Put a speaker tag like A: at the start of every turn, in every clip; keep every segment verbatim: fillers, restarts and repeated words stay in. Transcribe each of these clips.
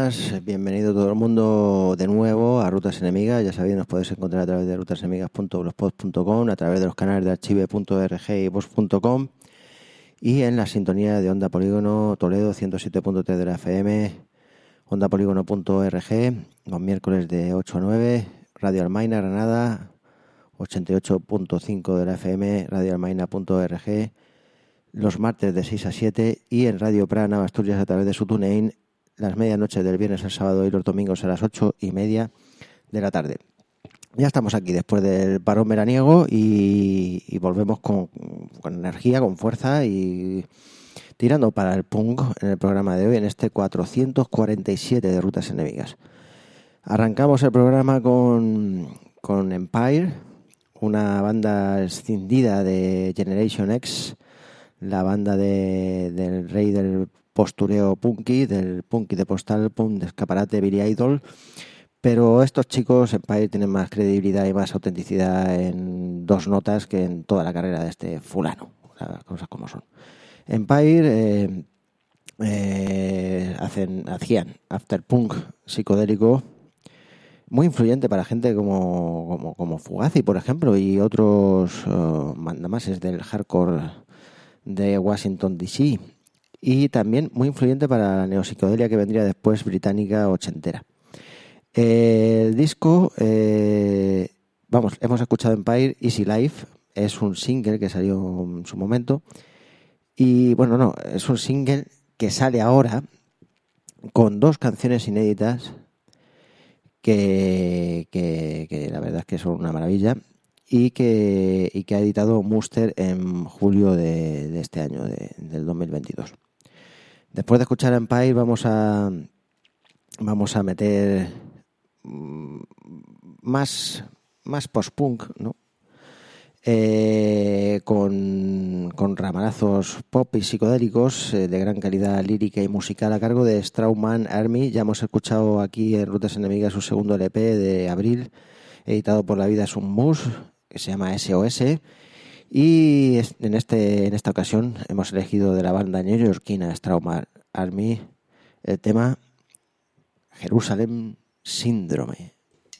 A: buenas, bienvenido todo el mundo de nuevo a Rutas Enemigas. Ya sabéis, nos podéis encontrar a través de rutas enemigas punto blogspot punto com, a través de los canales de archive punto org y vox punto com y en la sintonía de Onda Polígono Toledo ciento siete punto tres de la F M, onda polígono punto org, los miércoles de ocho a nueve, Radio Almaina Granada ochenta y ocho punto cinco de la F M, radio almaina punto org, los martes de seis a siete y en Radio Prana Asturias a través de su TuneIn las medianoches del viernes al sábado y los domingos a las ocho y media de la tarde. Ya estamos aquí después del parón veraniego y, y volvemos con, con energía, con fuerza y tirando para el punk en el programa de hoy, en este cuatrocientos cuarenta y siete de Rutas Enemigas. Arrancamos el programa con, con Empire, una banda escindida de Generation X, la banda de, del rey del postureo punky, del punky de postal punk de escaparate Billy Idol, pero estos chicos Empire tienen más credibilidad y más autenticidad en dos notas que en toda la carrera de este fulano, las cosas como son. Empire eh, eh, hacen, hacían afterpunk psicodélico muy influyente para gente como, como, como Fugazi, por ejemplo, y otros uh, mandamases del hardcore de Washington D C, y también muy influyente para la neopsicodelia que vendría después, británica ochentera. Eh, el disco, eh, vamos, hemos escuchado Empire, Easy Life, es un single que salió en su momento, y bueno, no, es un single que sale ahora con dos canciones inéditas que, que, que la verdad es que son una maravilla, y que, y que ha editado Muster en julio de, de este año, de, del dos mil veintidós. Después de escuchar Empire vamos a vamos a meter más, más post-punk, ¿no? Eh, con, con ramalazos pop y psicodélicos eh, de gran calidad lírica y musical a cargo de Strawman Army. Ya hemos escuchado aquí en Rutas Enemigas su segundo L P de abril, editado por La Vida es un Mus, que se llama S O S, y en este en esta ocasión hemos elegido de la banda neoyorquina Strawman Army el tema Jerusalem Síndrome.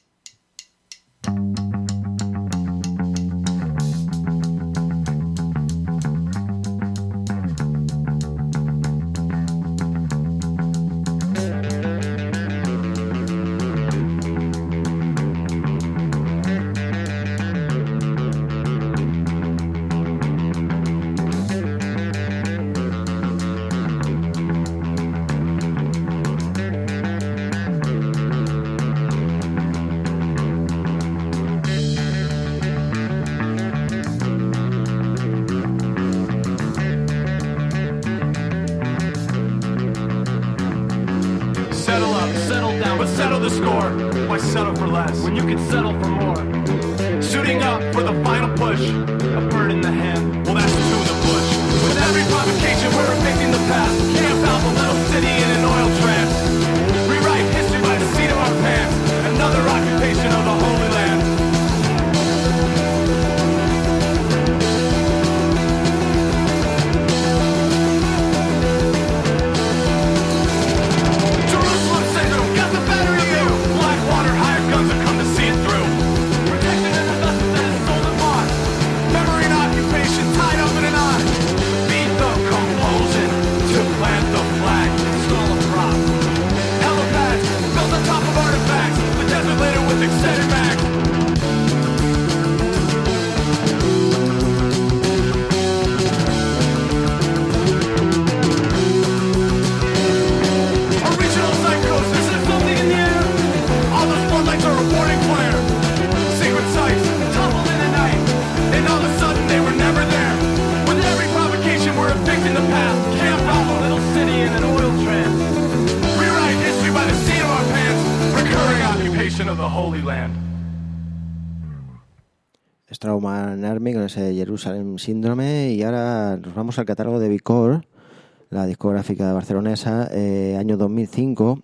A: Strawman Army con ese Jerusalem Síndrome. Y ahora nos vamos al catálogo de Vicor, la discográfica barcelonesa, eh, año dos mil cinco.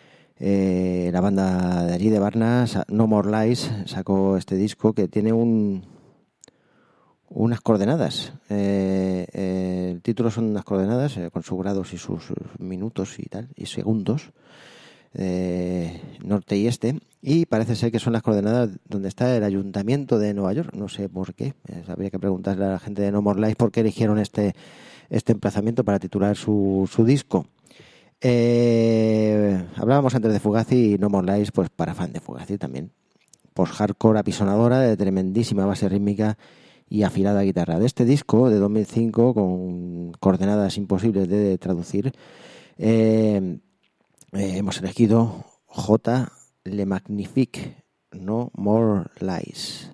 A: Eh, la banda de allí de Barnas, No More Lies, sacó este disco que tiene un unas coordenadas. Eh, eh, el título son unas coordenadas eh, con sus grados y sus minutos y tal, y segundos. eh, norte y este, y parece ser que son las coordenadas donde está el Ayuntamiento de Nueva York. No sé por qué, eh, habría que preguntarle a la gente de No More Lies por qué eligieron este, este emplazamiento para titular su, su disco. Eh, hablábamos antes de Fugazi y No More Lies, pues para fan de Fugazi también. Post-hardcore apisonadora de tremendísima base rítmica y afilada guitarra. De este disco de dos mil cinco, con coordenadas imposibles de traducir, eh, eh, hemos elegido J. Le Magnifique, No More Lies.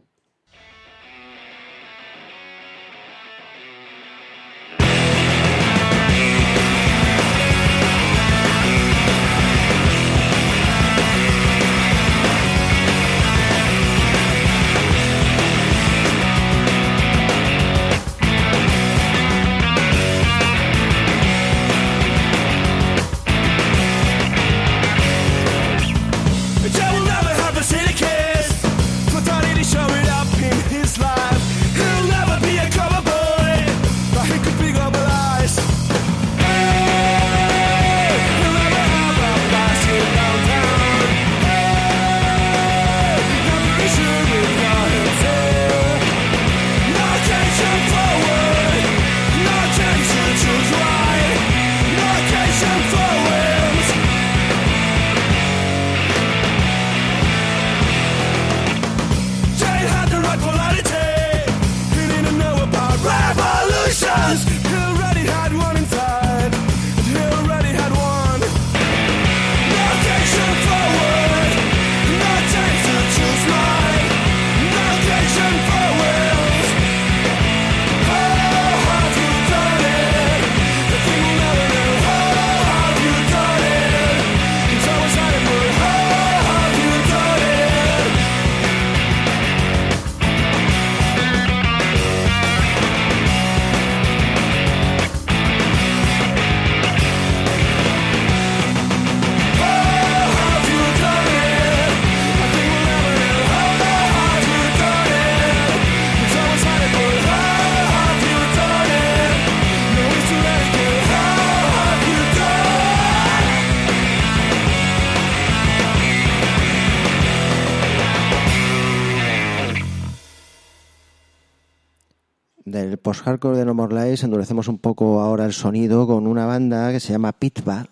A: Del post-hardcore de No More Lies endurecemos un poco ahora el sonido con una banda que se llama Pitba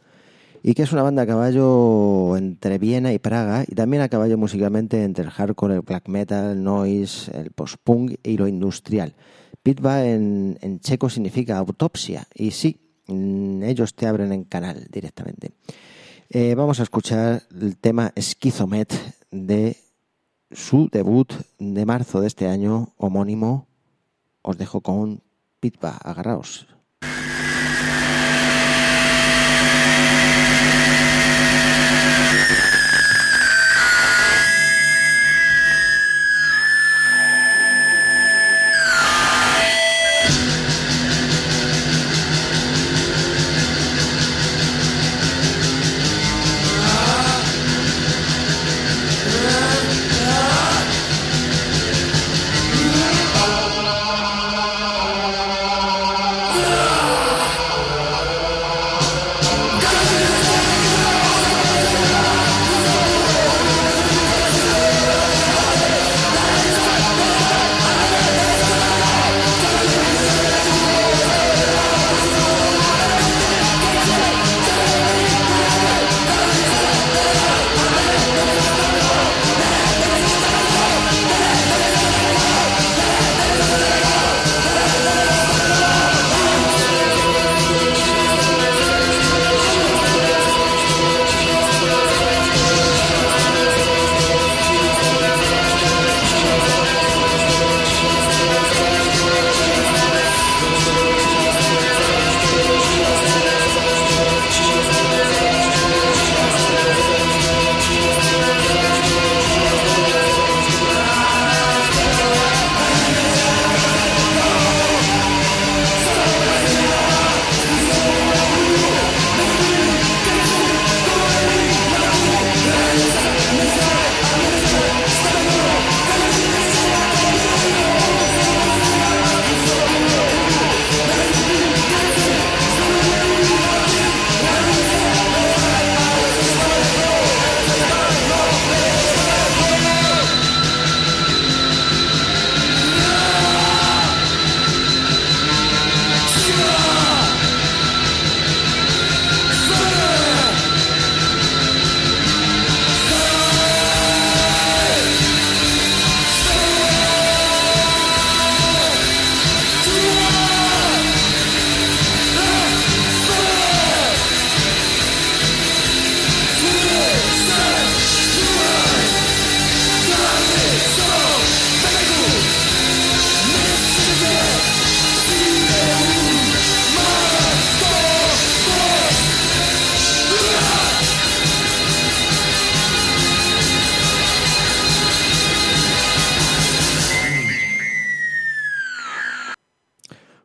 A: y que es una banda a caballo entre Viena y Praga y también a caballo musicalmente entre el hardcore, el black metal, el noise, el post-punk y lo industrial. Pitba en, en checo significa autopsia y sí, ellos te abren en canal directamente. Eh, vamos a escuchar el tema Schizomet de su debut de marzo de este año, homónimo. Os dejo con Pitba, agarraos.
B: Yeah.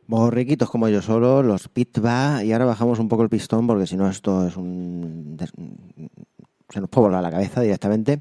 A: Borriquitos como yo solo, los Pitba, y ahora bajamos un poco el pistón porque si no esto es un... se nos puede volar la cabeza directamente.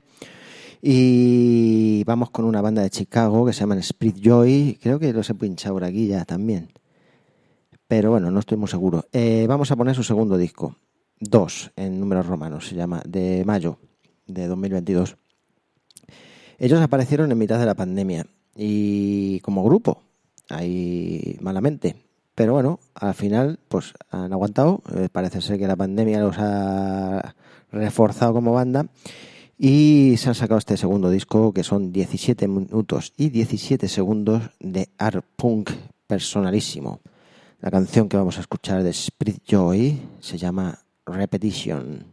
A: Y vamos con una banda de Chicago que se llama Spirit Joy, creo que los he pinchado por aquí ya también, pero bueno, no estoy muy seguro. Eh, vamos a poner su segundo disco, dos en números romanos, se llama, de mayo de dos mil veintidós. Ellos aparecieron en mitad de la pandemia y como grupo, ahí malamente, pero bueno, al final pues han aguantado. Eh, parece ser que la pandemia los ha reforzado como banda y se han sacado este segundo disco que son diecisiete minutos y diecisiete segundos de art punk personalísimo. La canción que vamos a escuchar de Spirit Joy se llama Repetition.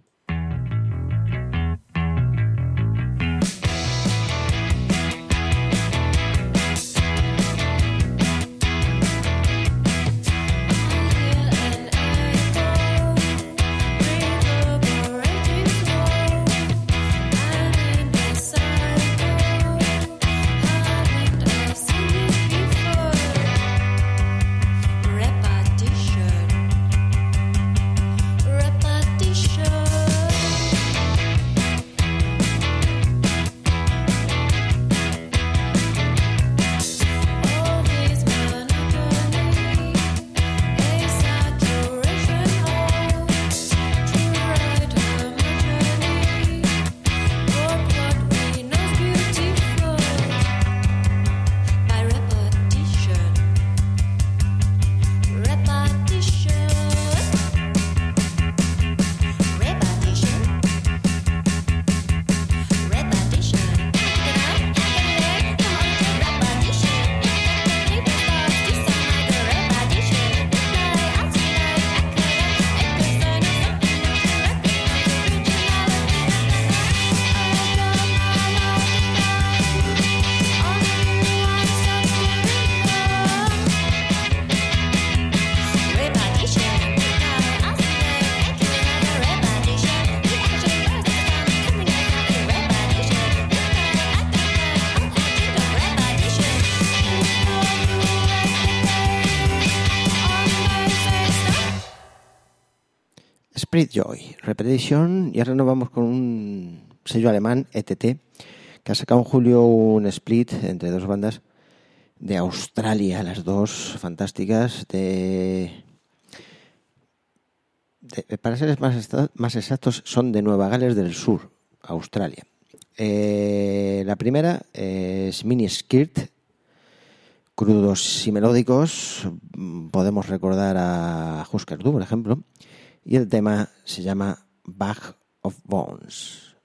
A: Spirit Joy, Repetition, y ahora nos vamos con un sello alemán, E T T, que ha sacado en julio un split entre dos bandas de Australia, las dos fantásticas, de, de para ser más, más exactos, son de Nueva Gales del Sur, Australia. Eh, la primera es Mini Skirt, crudos y melódicos, podemos recordar a Husker Du, por ejemplo. Y el tema se llama Bag of Bones.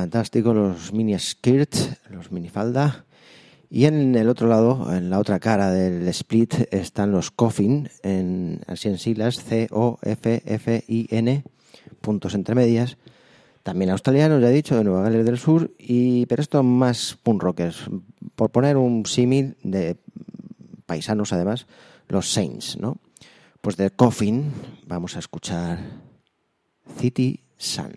A: fantásticos, los mini skirts, los minifalda. Y en el otro lado, en la otra cara del split, están los Coffin, en, así en siglas, C O F F I N, puntos entre medias. También australianos, ya he dicho, de Nueva Gales del Sur, y pero estos más punk rockers. Por poner un símil de paisanos, además, los Saints, ¿no? Pues de Coffin vamos a escuchar City Sun.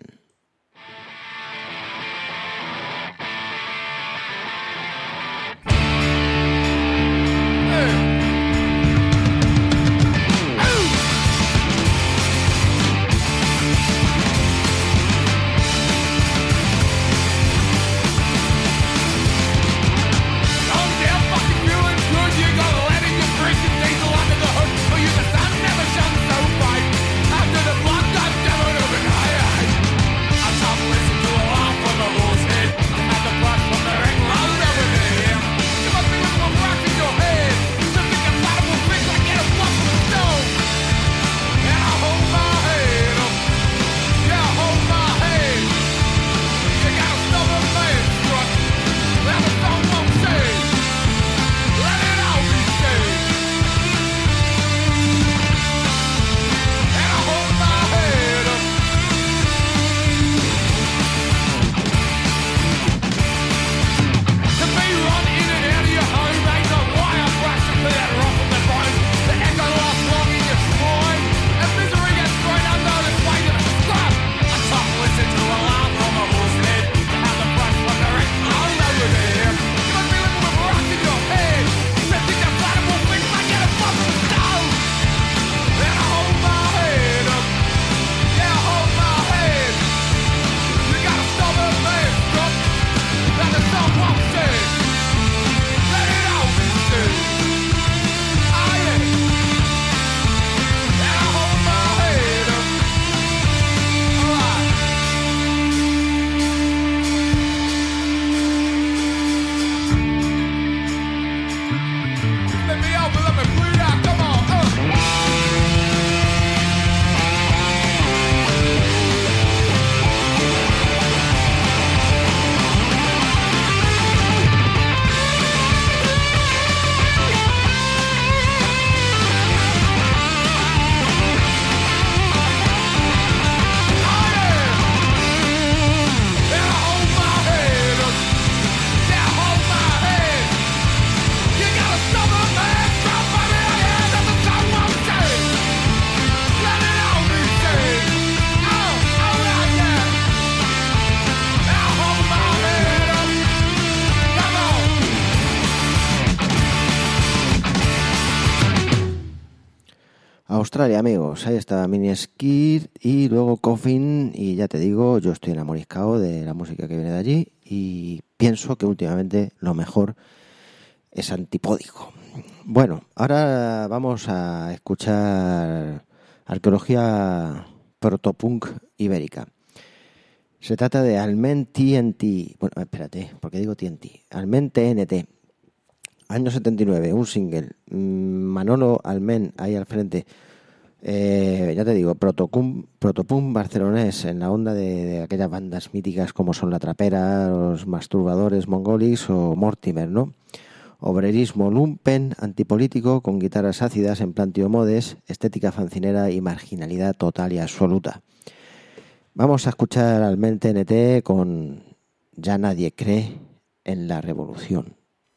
A: Australia, amigos, ahí está Mini Skid y luego Coffin, y ya te digo, yo estoy enamoriscado de la música que viene de allí y pienso que últimamente lo mejor es Antipódico. Bueno, ahora vamos a escuchar arqueología protopunk ibérica. Se trata de Almen T N T, bueno, espérate, ¿por qué digo T N T? Almen T N T, año setenta y nueve, un single, Manolo Almen ahí al frente. Eh, ya te digo, protopunk, protopunk barcelonés en la onda de, de aquellas bandas míticas como son La Trapera, Los Masturbadores Mongolis o Mortimer, ¿no? Obrerismo lumpen, antipolítico, con guitarras ácidas en plan Tío Modes, estética fancinera y marginalidad total y absoluta. Vamos a escuchar al Almen T N T con Ya nadie cree en la revolución.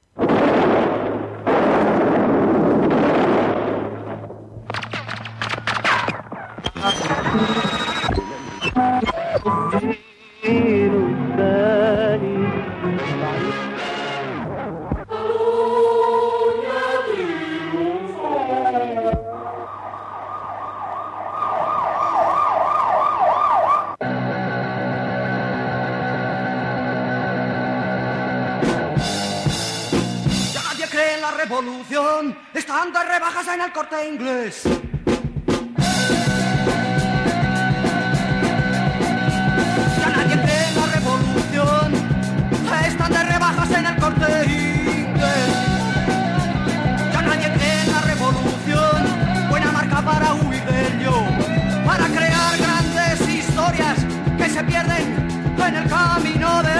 B: Revolución, están de rebajas en el Corte Inglés. Ya nadie cree en la revolución, están de rebajas en el Corte Inglés. Ya nadie cree en la revolución, buena marca para huir del yo, para crear grandes historias que se pierden en el camino de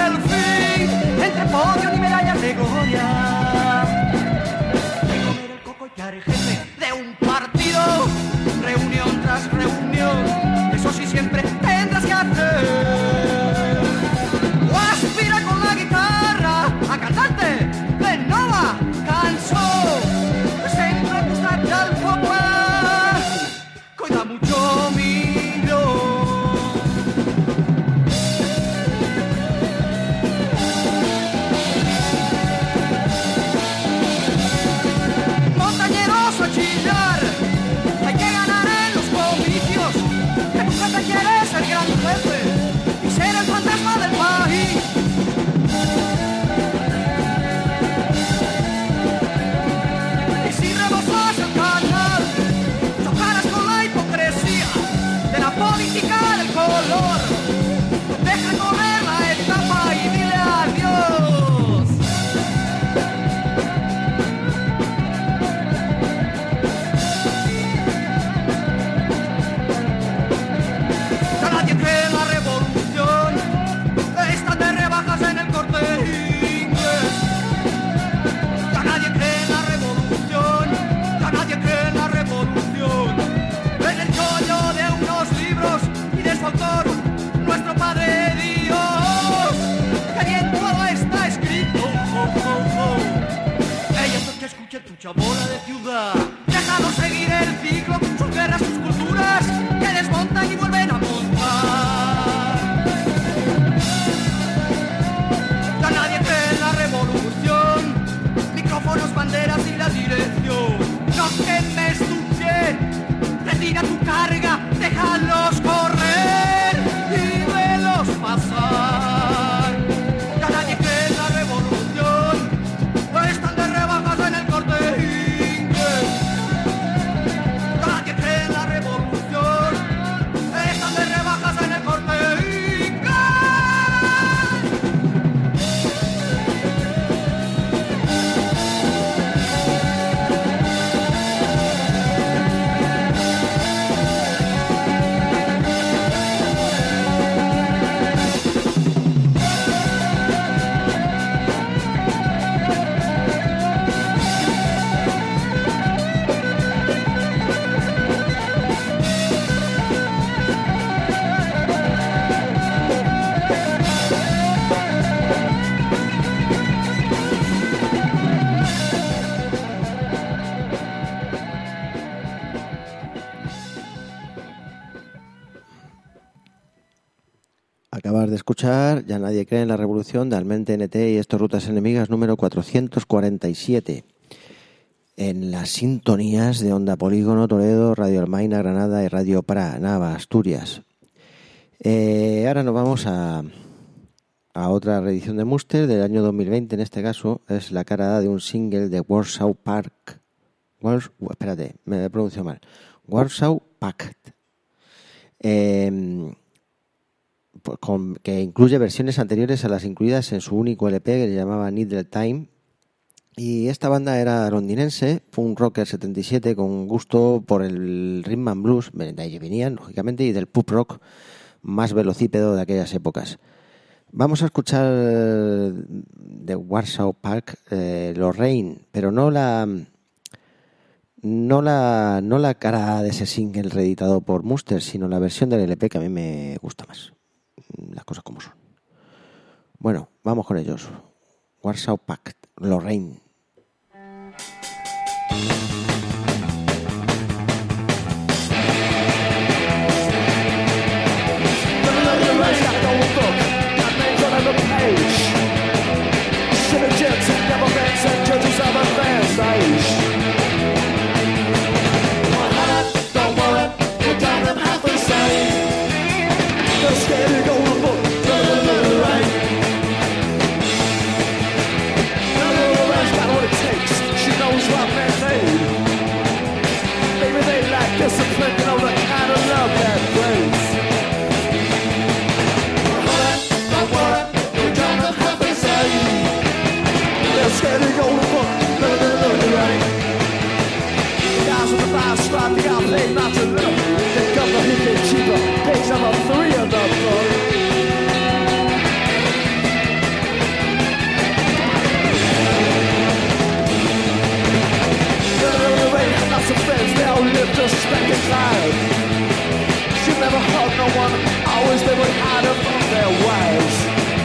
A: escuchar Ya nadie cree en la revolución de Almente N T y esto Rutas Enemigas número cuatrocientos cuarenta y siete. En las sintonías de Onda Polígono, Toledo, Radio Almaina, Granada y Radio Pra, Nava, Asturias. Eh, ahora nos vamos a, a otra reedición de Muster del año dos mil veinte. En este caso es la cara de un single de Warsaw Park. Wars, espérate, me he pronunciado mal. Warsaw Pact. Eh, Con, que incluye versiones anteriores a las incluidas en su único L P que se llamaba Needle Time. Y esta banda era londinense, punk rocker setenta y siete, con gusto por el rhythm and blues, de ahí venían, lógicamente, y del pop rock más velocípedo de aquellas épocas. Vamos a escuchar de Warsaw Park eh, Lorraine, pero no la no la no la cara de ese single reeditado por Muster, sino la versión del L P que a mí me gusta más. Las cosas como son. Bueno, vamos con ellos. Warsaw Pact, Lorraine.
C: Discipline, you know the kind of love that brings. Don't worry, you don't have to say. They're scared to go to book, no, no, no, no, right. The guys with the five stripe, they got paid not to look. They got the hit it cheaper, page number three of the book. Lots of friends, they all live just like a life. She never hugged no one, always they would hide her from their wives.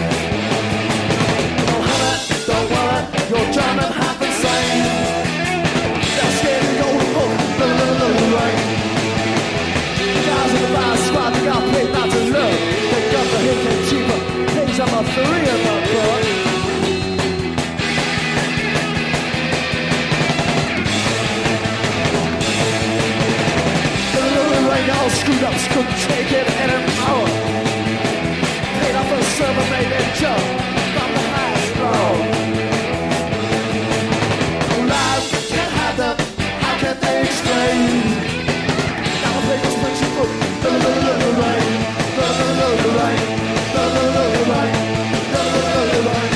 C: Don't hurt, don't worry, you're trying to have insane. They're scared to go to book, no, no, no, no, right. Guys in the bar squad, they got paid not to look. They got the hit and cheaper, page number three of the book. All screwed up, couldn't take it anymore. Paid off a server, made it jump from the highest floor. Lives can't hide them, how can they explain? Now the papers punch your foot, no, no, no, no, no, right. No, no, no, no, right. No, no, no, no, right. No, no, no, no, right.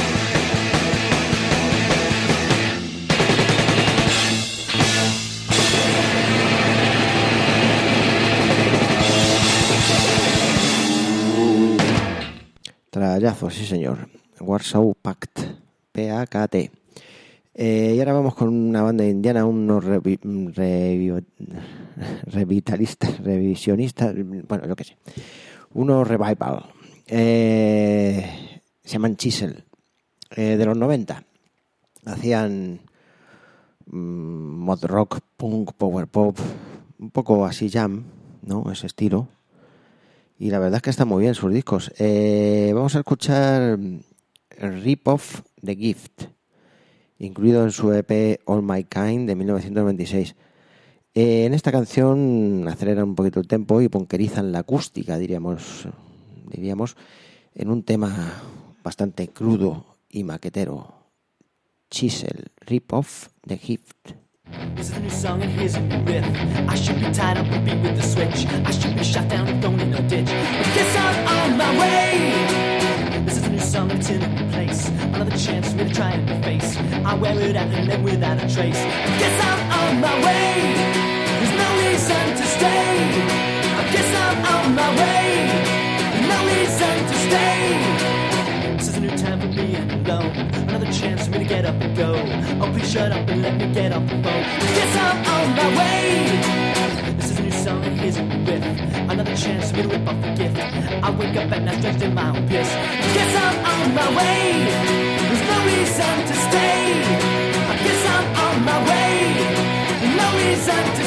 A: Trayazo, sí señor. Warsaw Pact, P A K T. Eh, y ahora vamos con una banda indiana, unos revi, revi, revitalistas, revisionistas, bueno, yo qué sé. Unos revival. Eh, se llaman Chisel. Eh, de los noventa. Hacían mmm, mod rock, punk, power pop, un poco así jam, ¿no? Ese estilo. Y la verdad es que están muy bien sus discos. Eh, vamos a escuchar Rip Off The Gift, incluido en su E P All My Kind de mil novecientos veintiséis. Eh, en esta canción aceleran un poquito el tempo y punkerizan la acústica, diríamos, diríamos, en un tema bastante crudo y maquetero. Chisel, Rip Off The Gift.
D: This is a new song and here's a new riff. I should be tied up and beat with the switch. I should be shot down and thrown in a ditch. But guess I'm on my way. This is a new song and it's in a new place. Another chance for me to try and face. I wear it out and live without a trace. But guess I'm on my way. There's no reason to stay. I guess I'm on my way. No reason to stay. This is a new time for me and alone. Another chance for me to get up and go. Oh, please shut up and let me get off the phone. Guess I'm on my way. This is a new song and here's a new riff. Another chance for me to rip off the gift. I wake up at night drenched in my own piss. Guess I'm on my way. There's no reason to stay. I guess I'm on my way. No reason to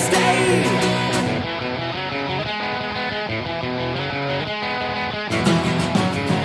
D: stay.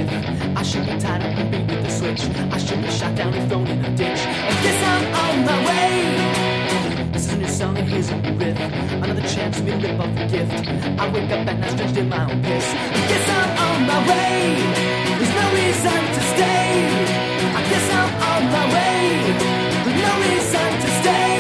D: with. I should be tied up and beat with the switch. I should be shot down and thrown in a ditch. I guess I'm on my way. This is a new song and here's a new riff. Another chance for me to rip off the gift. I wake up at night drenched in my own piss. I guess I'm on my way. There's no reason to stay. I guess I'm on my way. There's no reason to stay.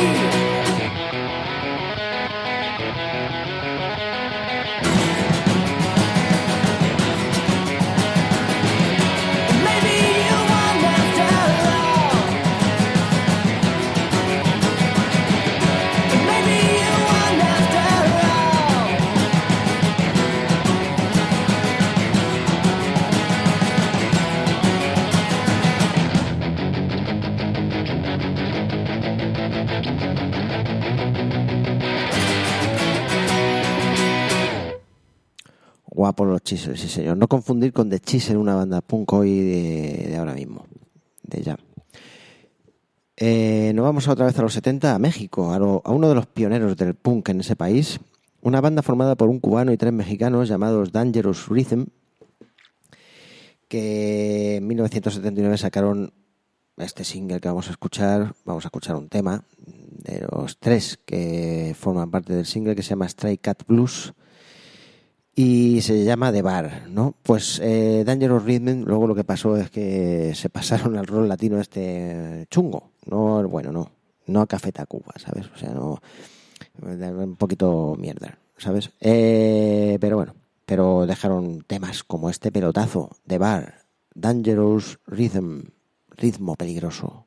A: Guapos los Chisel, sí señor. No confundir con The Chisel, una banda punk hoy de, de ahora mismo, de ya. Eh, nos vamos otra vez a los setenta, a México, a, lo, a uno de los pioneros del punk en ese país. Una banda formada por un cubano y tres mexicanos llamados Dangerous Rhythm, que en mil novecientos setenta y nueve sacaron este single que vamos a escuchar. Vamos a escuchar un tema de los tres que forman parte del single, que se llama Stray Cat Blues y se llama The Bar, ¿no? Pues eh, Dangerous Rhythm, luego lo que pasó es que se pasaron al rol latino este chungo, no, bueno, no, no a Café Tacuba, ¿sabes? O sea, no, un poquito mierda, ¿sabes? Eh, pero bueno, pero dejaron temas como este pelotazo, The Bar, Dangerous Rhythm, ritmo peligroso.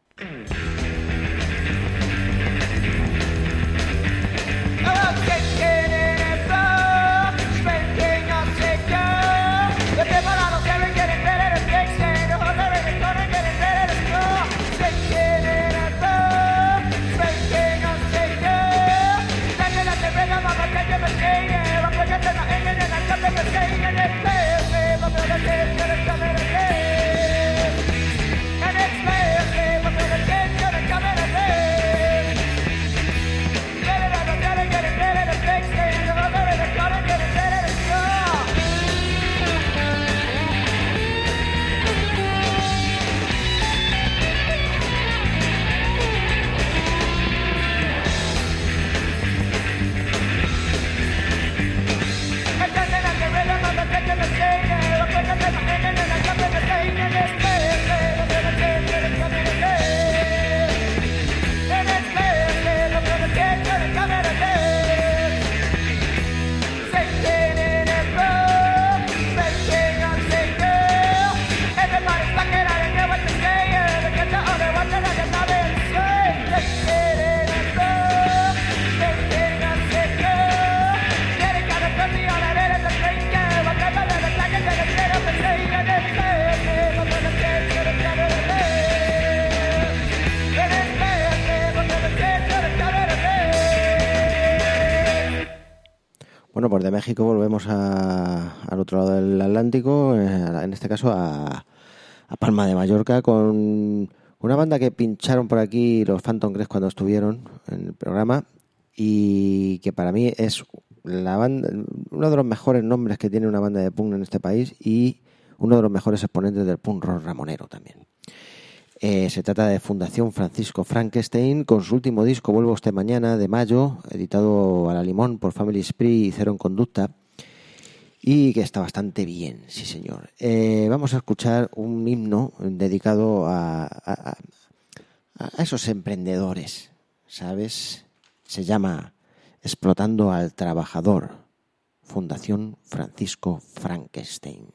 A: Bueno, pues de México volvemos a, al otro lado del Atlántico, en este caso a, a Palma de Mallorca, con una banda que pincharon por aquí los Phantom Crest cuando estuvieron en el programa y que para mí es la banda, uno de los mejores nombres que tiene una banda de punk en este país y uno de los mejores exponentes del punk rock ramonero también. Eh, se trata de Fundación Francisco Frankenstein, con su último disco Vuelvo Usted Mañana, de mayo, editado a la limón por Family Spree y Cero en Conducta, y que está bastante bien, sí señor. Eh, vamos a escuchar un himno dedicado a, a, a esos emprendedores, ¿sabes? Se llama Explotando al Trabajador, Fundación Francisco Frankenstein.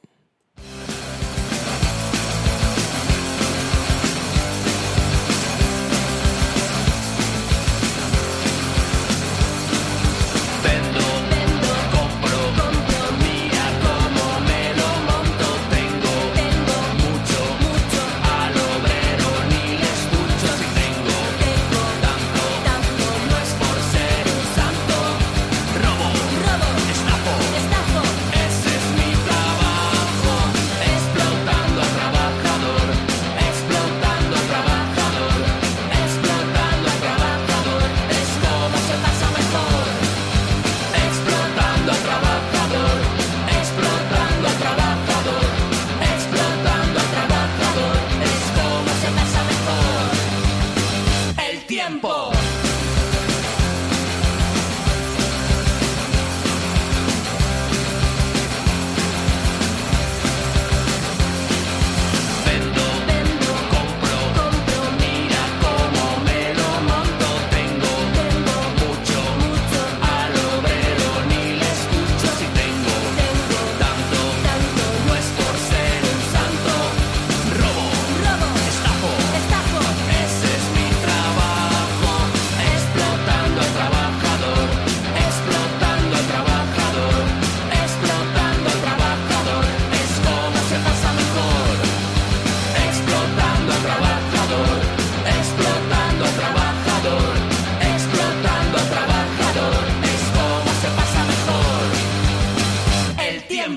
E: Ese es mi trabajo.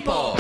E: tiempo.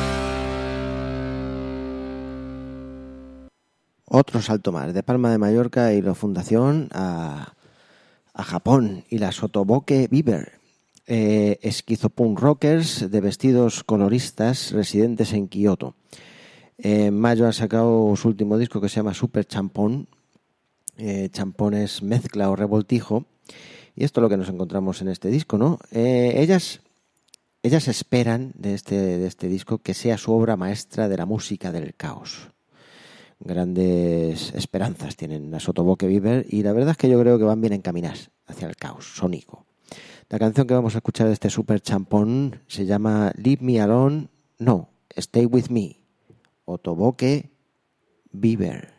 A: Otro salto más, de Palma de Mallorca y la fundación a, a Japón y la Sotoboke Beaver. Eh, esquizopunk rockers de vestidos coloristas residentes en Kioto. En mayo ha sacado su último disco que se llama Super Champón. Eh, champón es mezcla o revoltijo. Y esto es lo que nos encontramos en este disco, ¿no? Eh, ellas, ellas esperan de este, de este disco que sea su obra maestra de la música del caos. Grandes esperanzas tienen la Sotoboke Beaver y la verdad es que yo creo que van bien encaminadas hacia el caos sónico. La canción que vamos a escuchar de este Super Champón se llama Leave Me Alone, no, Stay With Me. Sotoboke Beaver.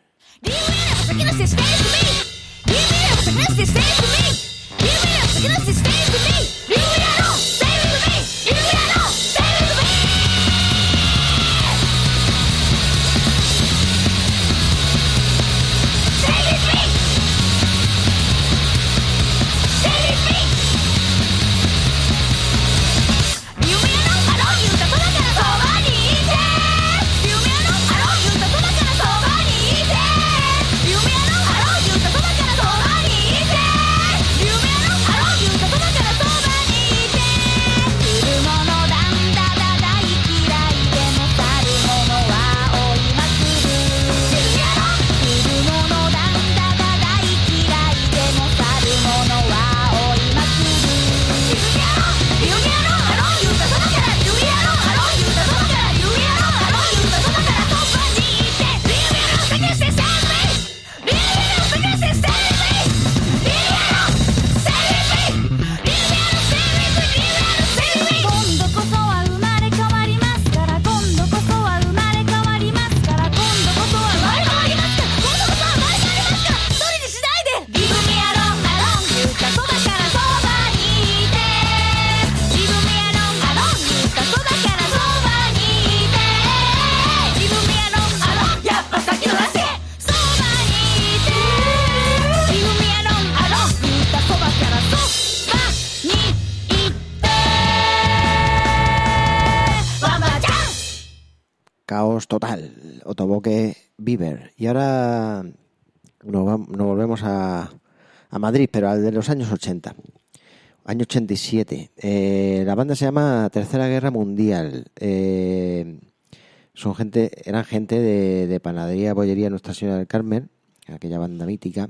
A: Caos total, Sotoboke Beaver. Y ahora nos, vamos, nos volvemos a, a Madrid, pero al de los años ochenta. Año ochenta y siete. Eh, la banda se llama Tercera Guerra Mundial. Eh, son gente, eran gente de, de Panadería Bollería Nuestra Señora del Carmen, aquella banda mítica.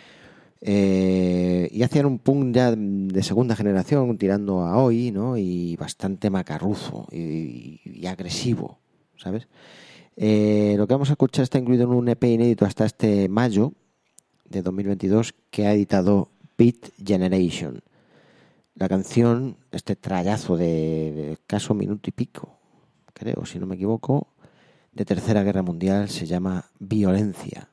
A: Eh, y hacían un punk ya de segunda generación, tirando a hoy, ¿no? Y bastante macarruzo y, y, y agresivo, ¿sabes? Eh, lo que vamos a escuchar está incluido en un E P inédito hasta este mayo de dos mil veintidós que ha editado Beat Generation. La canción, este trayazo de, de escaso minuto y pico, creo, si no me equivoco, de Tercera Guerra Mundial, se llama Violencia.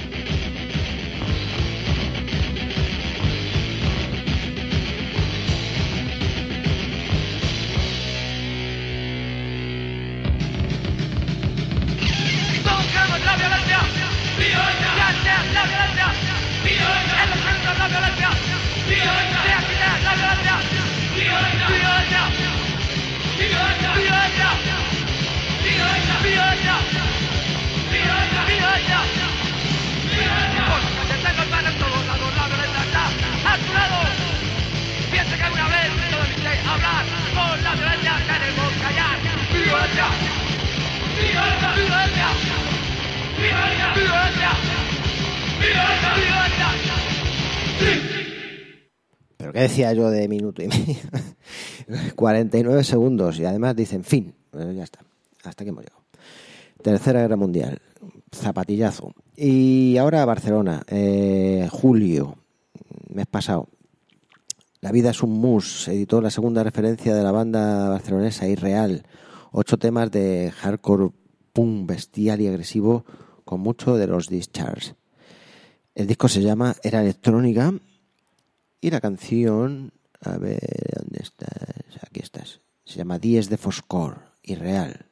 A: ¿Pero qué decía yo de minuto y medio? cuarenta y nueve segundos y además dicen fin. Bueno, ya está, hasta que hemos llegado. Tercera Guerra Mundial, zapatillazo. Y ahora Barcelona, eh, julio, mes pasado. La vida es un mus, se editó la segunda referencia de la banda barcelonesa Irreal. Ocho temas de hardcore punk bestial y agresivo con mucho de los Discharge. El disco se llama Era Electrónica y la canción, a ver, ¿dónde estás? Aquí estás. Se llama Dies de Foscor, Irreal.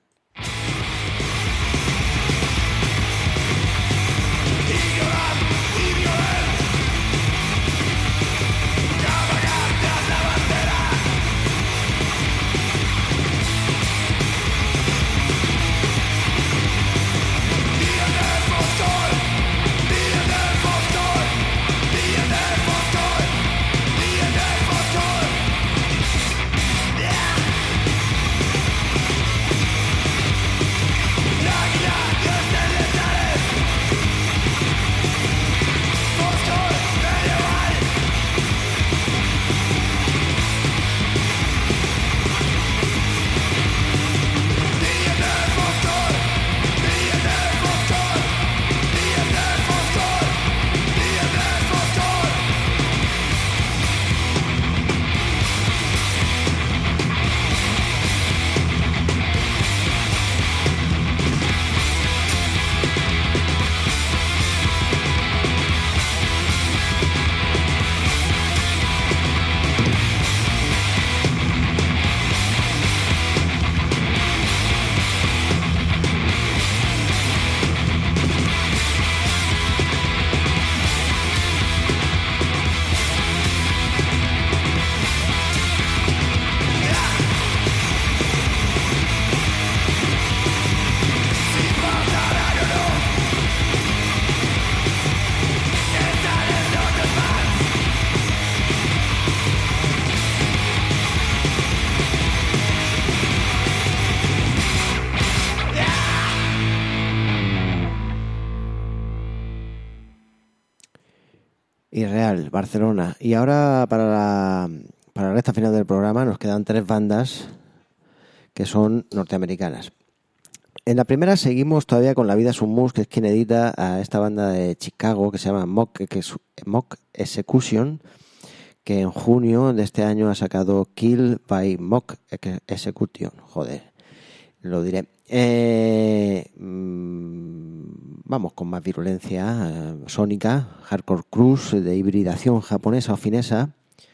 A: Irreal, Barcelona. Y ahora para la, para la recta final del programa nos quedan tres bandas que son norteamericanas. En la primera seguimos todavía con La Vida es un Mus, que es quien edita a esta banda de Chicago que se llama Mock, que es Mock Execution, que en junio de este año ha sacado Kill by Mock Execution. Joder, lo diré. Eh, mmm, vamos con más virulencia eh, sónica, hardcore cruise de hibridación japonesa o finesa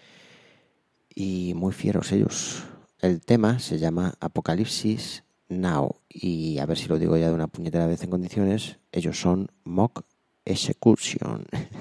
A: y muy fieros ellos. El tema se llama Apocalipsis Now y a ver si lo digo ya de una puñetera vez en condiciones, ellos son Mock Execution.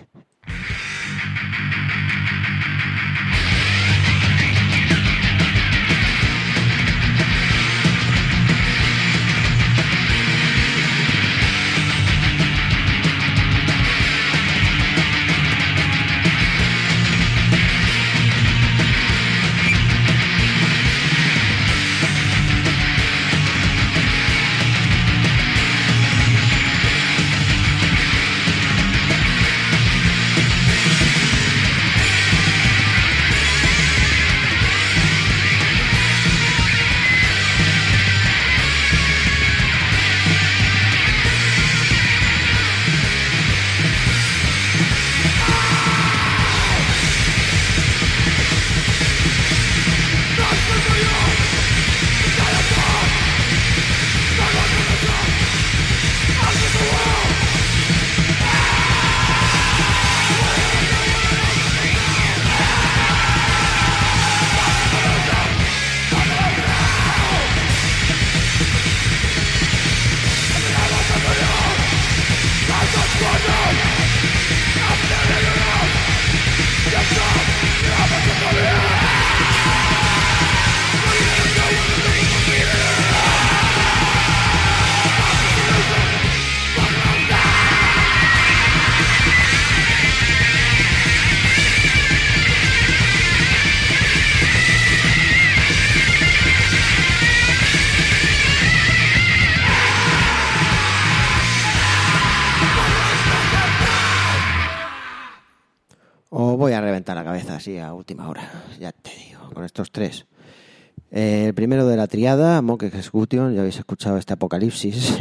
A: Voy a reventar la cabeza así a última hora, ya te digo, con estos tres. Eh, el primero de la triada, Mock Execution, ya habéis escuchado este Apocalipsis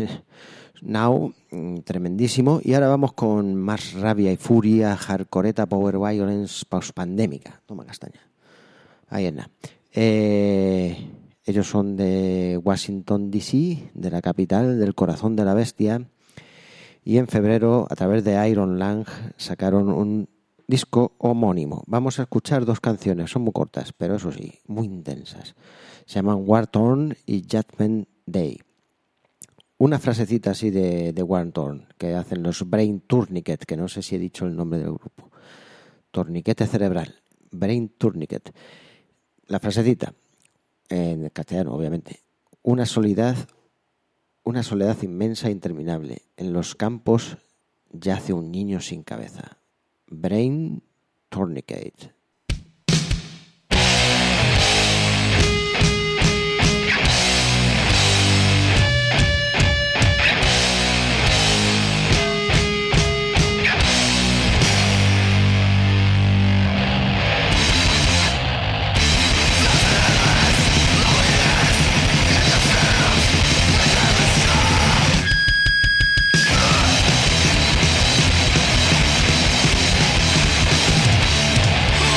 A: Now, tremendísimo. Y ahora vamos con más rabia y furia, hardcoreta, power violence, post-pandémica. Toma castaña. Ahí es nada. Eh, ellos son de Washington, D C, de la capital, del corazón de la bestia. Y en febrero, a través de Iron Lung, sacaron un disco homónimo. Vamos a escuchar dos canciones, son muy cortas, pero eso sí, muy intensas. Se llaman War Torn y Judgment Day. Una frasecita así de, de War Torn que hacen los Brain Tourniquet, que no sé si he dicho el nombre del grupo. Torniquete cerebral, Brain Tourniquet. La frasecita, en castellano obviamente. Una soledad, una soledad inmensa e interminable. En los campos yace un niño sin cabeza. Brain Tourniquet.
C: Oh,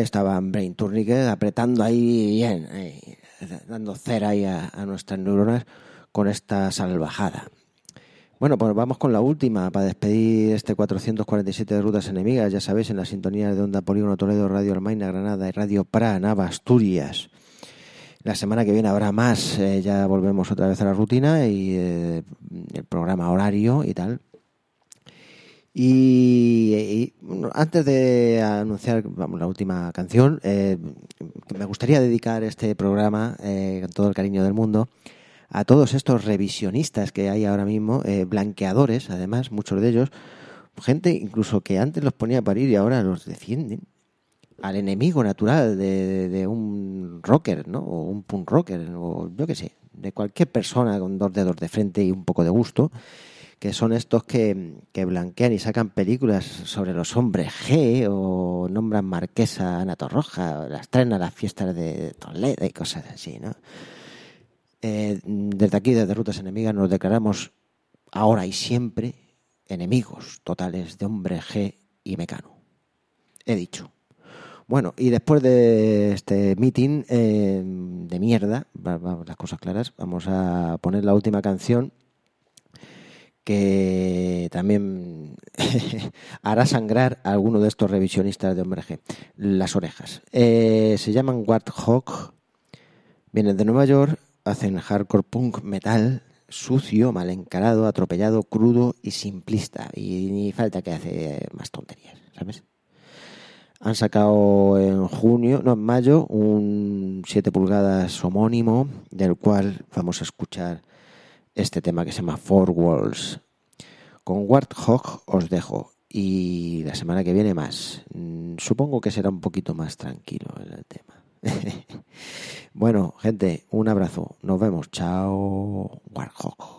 A: estaban Brain Tourniquet apretando ahí bien, ahí, dando cera ahí a, a nuestras neuronas con esta salvajada. Bueno, pues vamos con la última para despedir este cuatrocientos cuarenta y siete de Rutas Enemigas. Ya sabéis, en las sintonías de Onda Polígono Toledo, Radio Almaina, Granada y Radio Pra, Nava, Asturias. La semana que viene habrá más, eh, ya volvemos otra vez a la rutina y eh, el programa horario y tal. Y, y bueno, antes de anunciar vamos, la última canción, eh, me gustaría dedicar este programa eh, con todo el cariño del mundo a todos estos revisionistas que hay ahora mismo, eh, blanqueadores, además, muchos de ellos, gente incluso que antes los ponía a parir y ahora los defienden al enemigo natural de, de, de un rocker, ¿no? O un punk rocker, o yo qué sé, de cualquier persona con dos dedos de frente y un poco de gusto, que son estos que, que blanquean y sacan películas sobre los hombres G, o nombran Marquesa Ana Torroja, o las traen a las fiestas de Toledo y cosas así, ¿no? Eh, desde aquí, desde Rutas Enemigas, nos declaramos ahora y siempre enemigos totales de Hombre G y Mecano. He dicho. Bueno, y después de este meeting eh, de mierda, vamos, las cosas claras, vamos a poner la última canción que también hará sangrar a alguno de estos revisionistas de Hombre G las orejas. Eh, se llaman Warthog, vienen de Nueva York, hacen hardcore punk metal sucio, mal encarado, atropellado, crudo y simplista. Y ni falta que hace más tonterías, ¿sabes? Han sacado en junio, no, en mayo, un siete pulgadas homónimo, del cual vamos a escuchar este tema que se llama Four Walls. Con Warthog os dejo. Y la semana que viene más. Supongo que será un poquito más tranquilo el tema. Bueno, gente, un abrazo. Nos vemos. Chao, Warthog.